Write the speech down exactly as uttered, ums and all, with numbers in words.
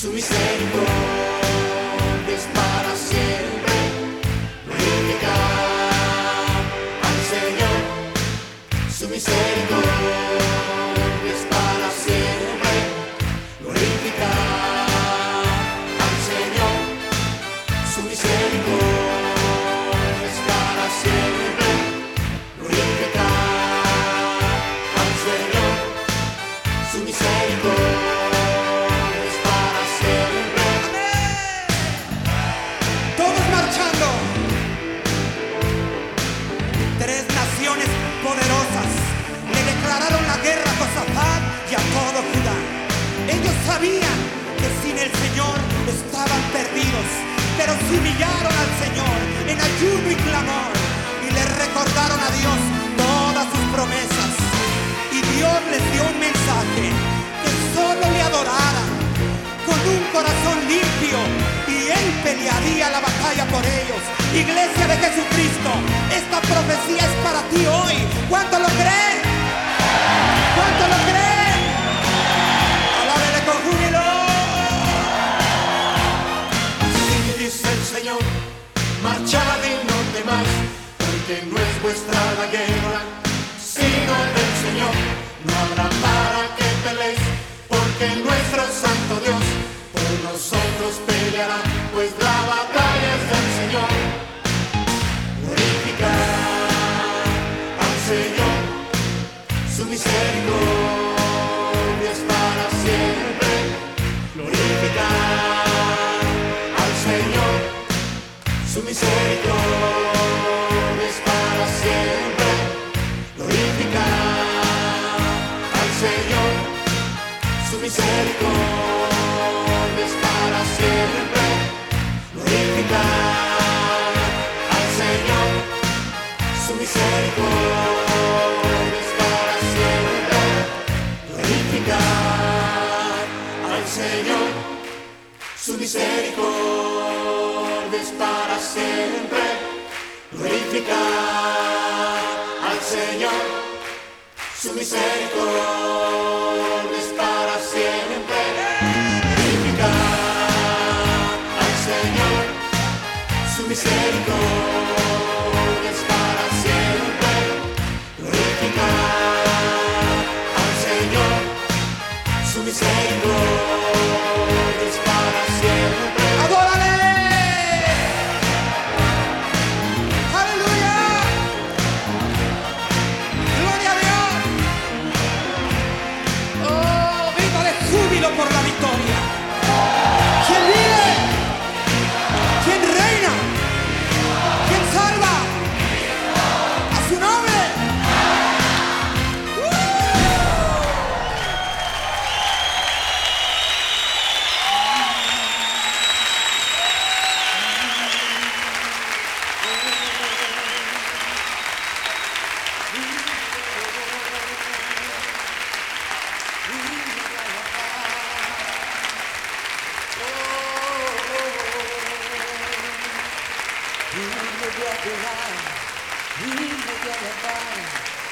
su misericordia es para siempre. Glorificar al Señor, su misericordia es para siempre. Glorificar al Señor, su misericordia es para siempre. Glorificar al Señor, su misericordia. Tres naciones poderosas le declararon la guerra a Josafat y a todo Judá. Ellos sabían que sin el Señor estaban perdidos, pero se humillaron al Señor en ayuno y clamor y le recordaron a Dios todas sus promesas. Y Dios les dio un mensaje: que solo le adoraran con un corazón limpio y Él pelearía la batalla por ellos. Iglesia de Jesucristo, esta profecía es para ti hoy. ¿Cuánto lo creen? ¿Cuánto lo creen? Alábele con júbilo. Así dice el Señor: marchad y no temáis, porque no es vuestra la guerra, sino del Señor. No habrá para que peleéis, porque nuestro Santo Dios por nosotros peleará, pues la batalla es del Señor. Glorificar al Señor, su misericordia es para siempre. Glorificar al Señor, su misericordia es para siempre. Glorificar al Señor, su misericordia es para siempre. Glorificar al Señor, su misericordia es para siempre. Glorificar al Señor, su misericordia es para siempre. Glorificar al Señor, su misericordia es para siempre. Glorificar al Señor, su misericordia es para siempre. Glorificar al Señor, su misericordia es para siempre. ¡Adórale! ¡Aleluya! ¡Gloria a Dios! ¡Oh, viva de júbilo por la victoria! ¿Quién vive? ¿Quién reina? ¿Quién salva? ¡A su nombre! ¡Uh! We will be alive. We will be alive.